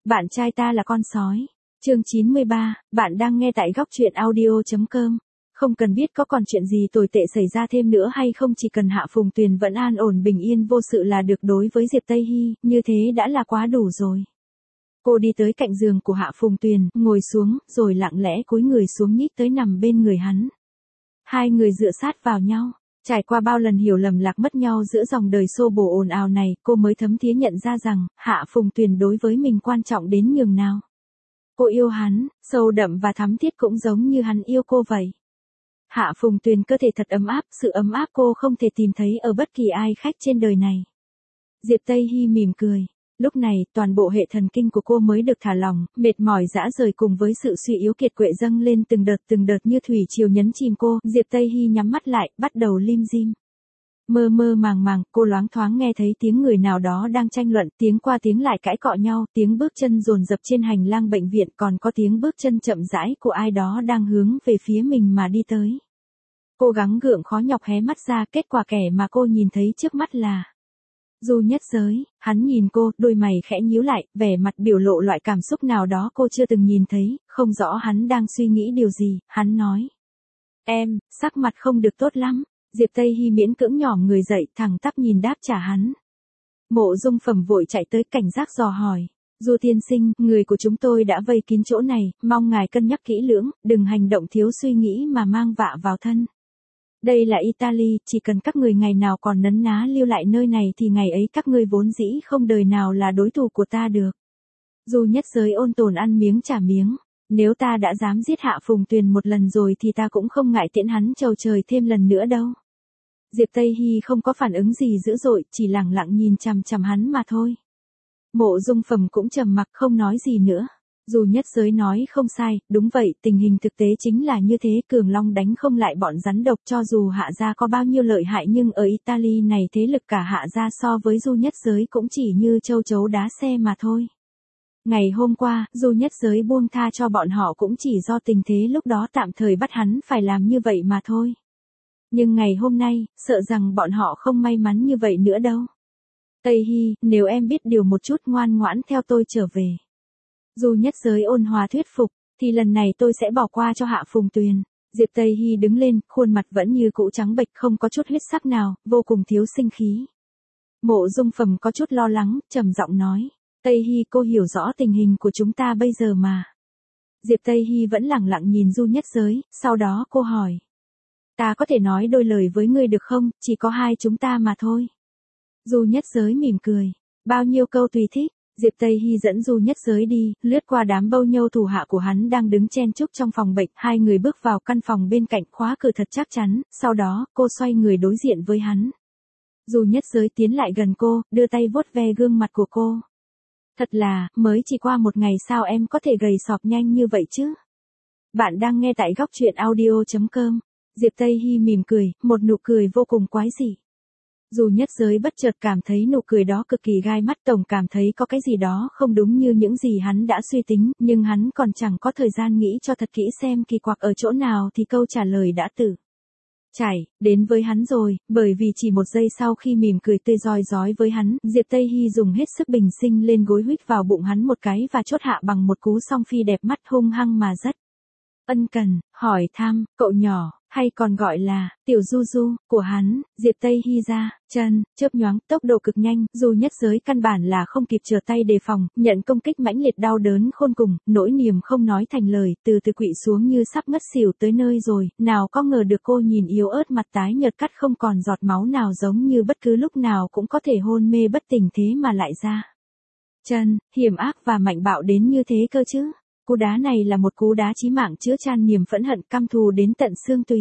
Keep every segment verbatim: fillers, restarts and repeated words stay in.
Bạn trai ta là con sói. Chương chín mươi ba, bạn đang nghe tại góc truyện audio.com. Không cần biết có còn chuyện gì tồi tệ xảy ra thêm nữa hay không, chỉ cần Hạ Phùng Tuyền vẫn an ổn bình yên vô sự là được. Đối với Diệp Tây Hy, như thế đã là quá đủ rồi. Cô đi tới cạnh giường của Hạ Phùng Tuyền, ngồi xuống, rồi lặng lẽ cúi người xuống nhích tới nằm bên người hắn. Hai người dựa sát vào nhau. Trải qua bao lần hiểu lầm lạc mất nhau giữa dòng đời xô bồ ồn ào này, cô mới thấm thía nhận ra rằng, Hạ Phùng Tuyền đối với mình quan trọng đến nhường nào. Cô yêu hắn, sâu đậm và thắm thiết cũng giống như hắn yêu cô vậy. Hạ Phùng Tuyền cơ thể thật ấm áp, sự ấm áp cô không thể tìm thấy ở bất kỳ ai khách trên đời này. Diệp Tây Hy mỉm cười. Lúc này, toàn bộ hệ thần kinh của cô mới được thả lỏng, mệt mỏi rã rời cùng với sự suy yếu kiệt quệ dâng lên từng đợt từng đợt như thủy triều nhấn chìm cô. Diệp Tây Hy nhắm mắt lại, bắt đầu lim dim. Mơ mơ màng màng, cô loáng thoáng nghe thấy tiếng người nào đó đang tranh luận, tiếng qua tiếng lại cãi cọ nhau, tiếng bước chân dồn dập trên hành lang bệnh viện, còn có tiếng bước chân chậm rãi của ai đó đang hướng về phía mình mà đi tới. Cô gắng gượng khó nhọc hé mắt ra, kết quả kẻ mà cô nhìn thấy trước mắt là Du Nhất Giới. Hắn nhìn cô, đôi mày khẽ nhíu lại, vẻ mặt biểu lộ loại cảm xúc nào đó cô chưa từng nhìn thấy, không rõ hắn đang suy nghĩ điều gì. Hắn nói: Em, sắc mặt không được tốt lắm. Diệp Tây Hy miễn cưỡng nhỏm người dậy, thẳng tắp nhìn đáp trả hắn. Mộ Dung Phẩm vội chạy tới cảnh giác dò hỏi: Du tiên sinh, người của chúng tôi đã vây kín chỗ này, mong ngài cân nhắc kỹ lưỡng, đừng hành động thiếu suy nghĩ mà mang vạ vào thân. Đây là Italy, chỉ cần các người ngày nào còn nấn ná lưu lại nơi này thì ngày ấy các ngươi vốn dĩ không đời nào là đối thủ của ta được. Du Nhất Giới ôn tồn ăn miếng trả miếng. Nếu ta đã dám giết Hạ Phùng Tuyền một lần rồi thì ta cũng không ngại tiễn hắn chầu trời thêm lần nữa đâu. Diệp Tây Hy không có phản ứng gì dữ dội, chỉ lẳng lặng nhìn chằm chằm hắn mà thôi. Mộ Dung Phẩm cũng trầm mặc không nói gì nữa. Du Nhất Giới nói không sai, đúng vậy, tình hình thực tế chính là như thế, Cường Long đánh không lại bọn rắn độc. Cho dù Hạ gia có bao nhiêu lợi hại nhưng ở Italy này thế lực cả Hạ gia so với Du Nhất Giới cũng chỉ như châu chấu đá xe mà thôi. Ngày hôm qua, Du Nhất Giới buông tha cho bọn họ cũng chỉ do tình thế lúc đó tạm thời bắt hắn phải làm như vậy mà thôi. Nhưng ngày hôm nay, sợ rằng bọn họ không may mắn như vậy nữa đâu. Tây Hy, nếu em biết điều một chút, ngoan ngoãn theo tôi trở về. Du Nhất Giới ôn hòa thuyết phục, thì lần này tôi sẽ bỏ qua cho Hạ Phùng Tuyền. Diệp Tây Hy đứng lên, khuôn mặt vẫn như cũ trắng bệch, không có chút huyết sắc nào, vô cùng thiếu sinh khí. Mộ Dung Phẩm có chút lo lắng, trầm giọng nói: Tây Hy, cô hiểu rõ tình hình của chúng ta bây giờ mà. Diệp Tây Hy vẫn lẳng lặng nhìn Du Nhất Giới, sau đó cô hỏi: Ta có thể nói đôi lời với ngươi được không, chỉ có hai chúng ta mà thôi. Du Nhất Giới mỉm cười: Bao nhiêu câu tùy thích. Diệp Tây Hy dẫn Du Nhất Giới đi, lướt qua đám bâu nhâu thủ hạ của hắn đang đứng chen chúc trong phòng bệnh, hai người bước vào căn phòng bên cạnh, khóa cửa thật chắc chắn, sau đó, cô xoay người đối diện với hắn. Du Nhất Giới tiến lại gần cô, đưa tay vuốt ve gương mặt của cô. Thật là, mới chỉ qua một ngày sao em có thể gầy sọp nhanh như vậy chứ? Bạn đang nghe tại góc truyện audio.com. Diệp Tây Hy mỉm cười, một nụ cười vô cùng quái dị. Du Nhất Giới bất chợt cảm thấy nụ cười đó cực kỳ gai mắt, tổng cảm thấy có cái gì đó không đúng như những gì hắn đã suy tính, nhưng hắn còn chẳng có thời gian nghĩ cho thật kỹ xem kỳ quặc ở chỗ nào thì câu trả lời đã tự chảy đến với hắn rồi, bởi vì chỉ một giây sau khi mỉm cười tươi rói rói với hắn, Diệp Tây Hy dùng hết sức bình sinh lên gối huých vào bụng hắn một cái và chốt hạ bằng một cú song phi đẹp mắt hung hăng mà rất ân cần, hỏi thăm, cậu nhỏ, hay còn gọi là Tiểu Du Du, của hắn. Diệp Tây Hy ra chân, chớp nhoáng, tốc độ cực nhanh, Du Nhất Giới căn bản là không kịp trở tay đề phòng, nhận công kích mãnh liệt đau đớn khôn cùng, nỗi niềm không nói thành lời, từ từ quỵ xuống như sắp ngất xỉu tới nơi rồi, nào có ngờ được cô nhìn yếu ớt mặt tái nhợt cắt không còn giọt máu nào, giống như bất cứ lúc nào cũng có thể hôn mê bất tỉnh, thế mà lại ra chân, hiểm ác và mạnh bạo đến như thế cơ chứ. Cú đá này là một cú đá chí mạng chứa chan niềm phẫn hận căm thù đến tận xương tùy.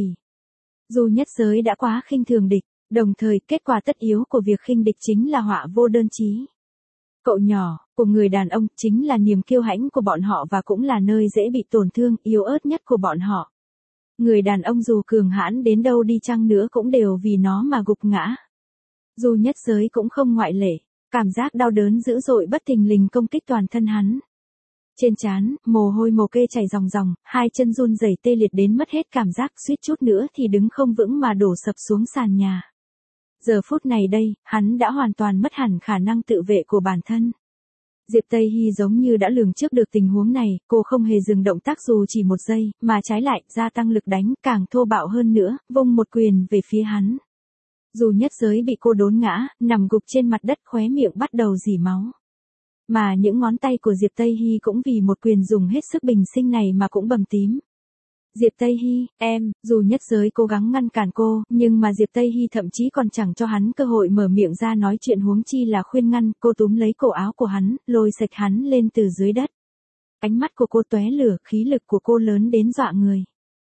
Du Nhất Giới đã quá khinh thường địch, đồng thời kết quả tất yếu của việc khinh địch chính là họa vô đơn chí. Cậu nhỏ, của người đàn ông, chính là niềm kiêu hãnh của bọn họ và cũng là nơi dễ bị tổn thương, yếu ớt nhất của bọn họ. Người đàn ông dù cường hãn đến đâu đi chăng nữa cũng đều vì nó mà gục ngã. Du Nhất Giới cũng không ngoại lệ, cảm giác đau đớn dữ dội bất thình lình công kích toàn thân hắn. Trên trán, mồ hôi mồ kê chảy ròng ròng, hai chân run rẩy tê liệt đến mất hết cảm giác, suýt chút nữa thì đứng không vững mà đổ sập xuống sàn nhà. Giờ phút này đây, hắn đã hoàn toàn mất hẳn khả năng tự vệ của bản thân. Diệp Tây Hy giống như đã lường trước được tình huống này, cô không hề dừng động tác dù chỉ một giây, mà trái lại, gia tăng lực đánh, càng thô bạo hơn nữa, vung một quyền về phía hắn. Dù Nhất Giới bị cô đốn ngã, nằm gục trên mặt đất, khóe miệng bắt đầu rỉ máu. Mà những ngón tay của Diệp Tây Hy cũng vì một quyền dùng hết sức bình sinh này mà cũng bầm tím. Diệp Tây Hy, em, dù Nhất Giới cố gắng ngăn cản cô, nhưng mà Diệp Tây Hy thậm chí còn chẳng cho hắn cơ hội mở miệng ra nói chuyện, huống chi là khuyên ngăn. Cô túm lấy cổ áo của hắn, lôi sạch hắn lên từ dưới đất. Ánh mắt của cô tóe lửa, khí lực của cô lớn đến dọa người.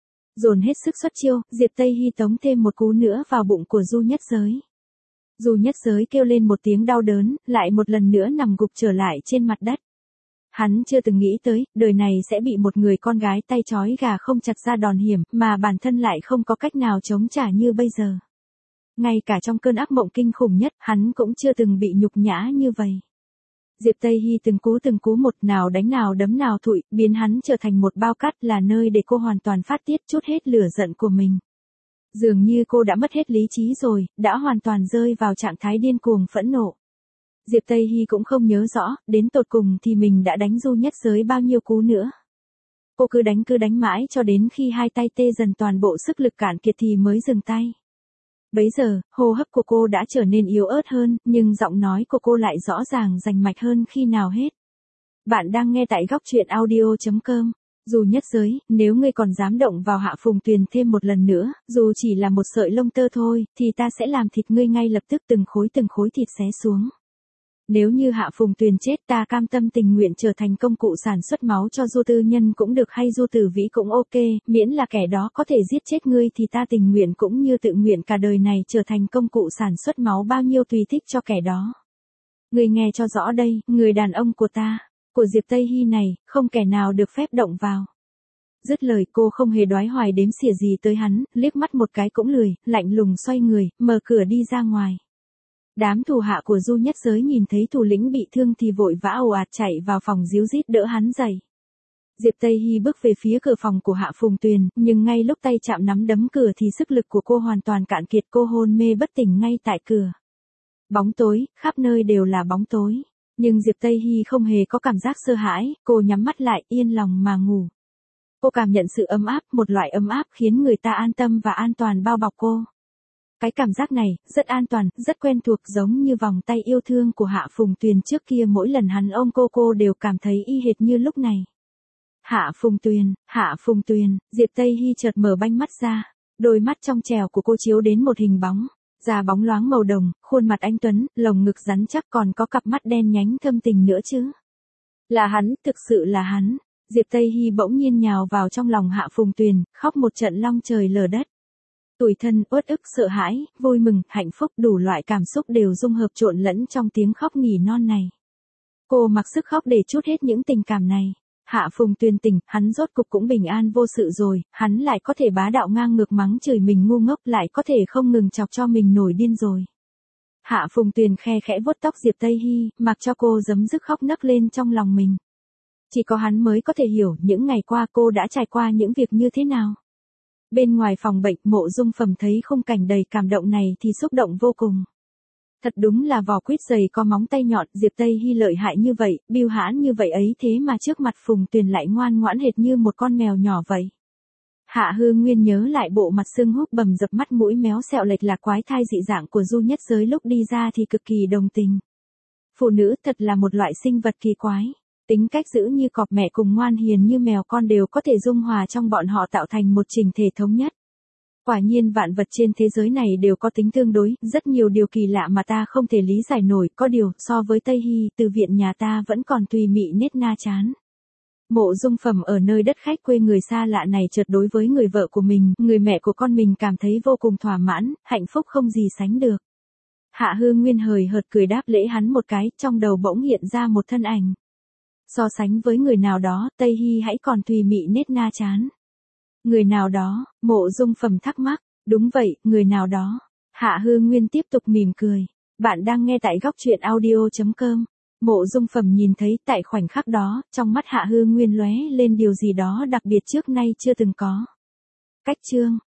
Dồn hết sức xuất chiêu, Diệp Tây Hy tống thêm một cú nữa vào bụng của Du Nhất Giới. Du Nhất Giới kêu lên một tiếng đau đớn, lại một lần nữa nằm gục trở lại trên mặt đất. Hắn chưa từng nghĩ tới, đời này sẽ bị một người con gái tay trói gà không chặt ra đòn hiểm, mà bản thân lại không có cách nào chống trả như bây giờ. Ngay cả trong cơn ác mộng kinh khủng nhất, hắn cũng chưa từng bị nhục nhã như vậy. Diệp Tây Hy từng cú từng cú một, nào đánh nào đấm nào thụi, biến hắn trở thành một bao cát, là nơi để cô hoàn toàn phát tiết trút hết lửa giận của mình. Dường như cô đã mất hết lý trí rồi, đã hoàn toàn rơi vào trạng thái điên cuồng phẫn nộ. Diệp Tây Hy cũng không nhớ rõ, đến tột cùng thì mình đã đánh Du Nhất Giới bao nhiêu cú nữa. Cô cứ đánh cứ đánh mãi cho đến khi hai tay tê dần, toàn bộ sức lực cạn kiệt thì mới dừng tay. Bấy giờ, hô hấp của cô đã trở nên yếu ớt hơn, nhưng giọng nói của cô lại rõ ràng rành mạch hơn khi nào hết. Bạn đang nghe tại góc truyện audio chấm com. Du Nhất Giới, nếu ngươi còn dám động vào Hạ Phùng Tuyền thêm một lần nữa, dù chỉ là một sợi lông tơ thôi, thì ta sẽ làm thịt ngươi ngay lập tức, từng khối từng khối thịt xé xuống. Nếu như Hạ Phùng Tuyền chết, ta cam tâm tình nguyện trở thành công cụ sản xuất máu cho Du Tư Nhân cũng được, hay Du Tử Vĩ cũng ok, miễn là kẻ đó có thể giết chết ngươi thì ta tình nguyện cũng như tự nguyện cả đời này trở thành công cụ sản xuất máu, bao nhiêu tùy thích cho kẻ đó. Ngươi nghe cho rõ đây, người đàn ông của ta, của Diệp Tây Hy này, không kẻ nào được phép động vào. Dứt lời, cô không hề đoái hoài đếm xỉa gì tới hắn, liếc mắt một cái cũng lười, lạnh lùng xoay người, mở cửa đi ra ngoài. Đám thủ hạ của Du Nhất Giới nhìn thấy thủ lĩnh bị thương thì vội vã ồ ạt chạy vào phòng díu dít đỡ hắn dậy. Diệp Tây Hy bước về phía cửa phòng của Hạ Phùng Tuyền, nhưng ngay lúc tay chạm nắm đấm cửa thì sức lực của cô hoàn toàn cạn kiệt, cô hôn mê bất tỉnh ngay tại cửa. Bóng tối, khắp nơi đều là bóng tối. Nhưng Diệp Tây Hy không hề có cảm giác sợ hãi, cô nhắm mắt lại, yên lòng mà ngủ. Cô cảm nhận sự ấm áp, một loại ấm áp khiến người ta an tâm và an toàn bao bọc cô. Cái cảm giác này, rất an toàn, rất quen thuộc, giống như vòng tay yêu thương của Hạ Phùng Tuyền trước kia, mỗi lần hắn ôm cô cô đều cảm thấy y hệt như lúc này. Hạ Phùng Tuyền, Hạ Phùng Tuyền, Diệp Tây Hy chợt mở banh mắt ra, đôi mắt trong trèo của cô chiếu đến một hình bóng, da bóng loáng màu đồng, khuôn mặt anh tuấn, lồng ngực rắn chắc, còn có cặp mắt đen nhánh thâm tình nữa chứ. Là hắn, thực sự là hắn. Diệp Tây Hy bỗng nhiên nhào vào trong lòng Hạ Phùng Tuyền, khóc một trận long trời lở đất. Tủi thân, uất ức, sợ hãi, vui mừng, hạnh phúc, đủ loại cảm xúc đều dung hợp trộn lẫn trong tiếng khóc nỉ non này. Cô mặc sức khóc để trút hết những tình cảm này. Hạ Phùng Tuyền tỉnh, hắn rốt cục cũng bình an vô sự rồi, hắn lại có thể bá đạo ngang ngược mắng chửi mình ngu ngốc, lại có thể không ngừng chọc cho mình nổi điên rồi. Hạ Phùng Tuyền khe khẽ vuốt tóc Diệp Tây Hy, mặc cho cô giấm dứt khóc nấc lên trong lòng mình. Chỉ có hắn mới có thể hiểu những ngày qua cô đã trải qua những việc như thế nào. Bên ngoài phòng bệnh, Mộ Dung Phẩm thấy khung cảnh đầy cảm động này thì xúc động vô cùng. Thật đúng là vỏ quýt dày có móng tay nhọn, Diệp Tây Hy lợi hại như vậy, bưu hãn như vậy ấy, thế mà trước mặt Phùng Tuyền lại ngoan ngoãn hệt như một con mèo nhỏ vậy. Hạ Hư Nguyên nhớ lại bộ mặt sưng húp bầm dập, mắt mũi méo xẹo lệch lạc quái thai dị dạng của Du Nhất Giới lúc đi ra thì cực kỳ đồng tình. Phụ nữ thật là một loại sinh vật kỳ quái. Tính cách dữ như cọp mẹ cùng ngoan hiền như mèo con đều có thể dung hòa trong bọn họ tạo thành một chỉnh thể thống nhất. Quả nhiên vạn vật trên thế giới này đều có tính tương đối, rất nhiều điều kỳ lạ mà ta không thể lý giải nổi, có điều, so với Tây Hy, từ viện nhà ta vẫn còn tùy mị nết na chán. Mộ Dung Phẩm ở nơi đất khách quê người xa lạ này chợt đối với người vợ của mình, người mẹ của con mình cảm thấy vô cùng thỏa mãn, hạnh phúc không gì sánh được. Hạ Hư Nguyên hời hợt cười đáp lễ hắn một cái, trong đầu bỗng hiện ra một thân ảnh. So sánh với người nào đó, Tây Hy hãy còn tùy mị nết na chán. Người nào đó, Mộ Dung Phẩm thắc mắc, đúng vậy, người nào đó. Hạ Hư Nguyên tiếp tục mỉm cười. Bạn đang nghe tại góc truyện audio chấm com. Mộ Dung Phẩm nhìn thấy tại khoảnh khắc đó, trong mắt Hạ Hư Nguyên lóe lên điều gì đó đặc biệt trước nay chưa từng có. Cách chương.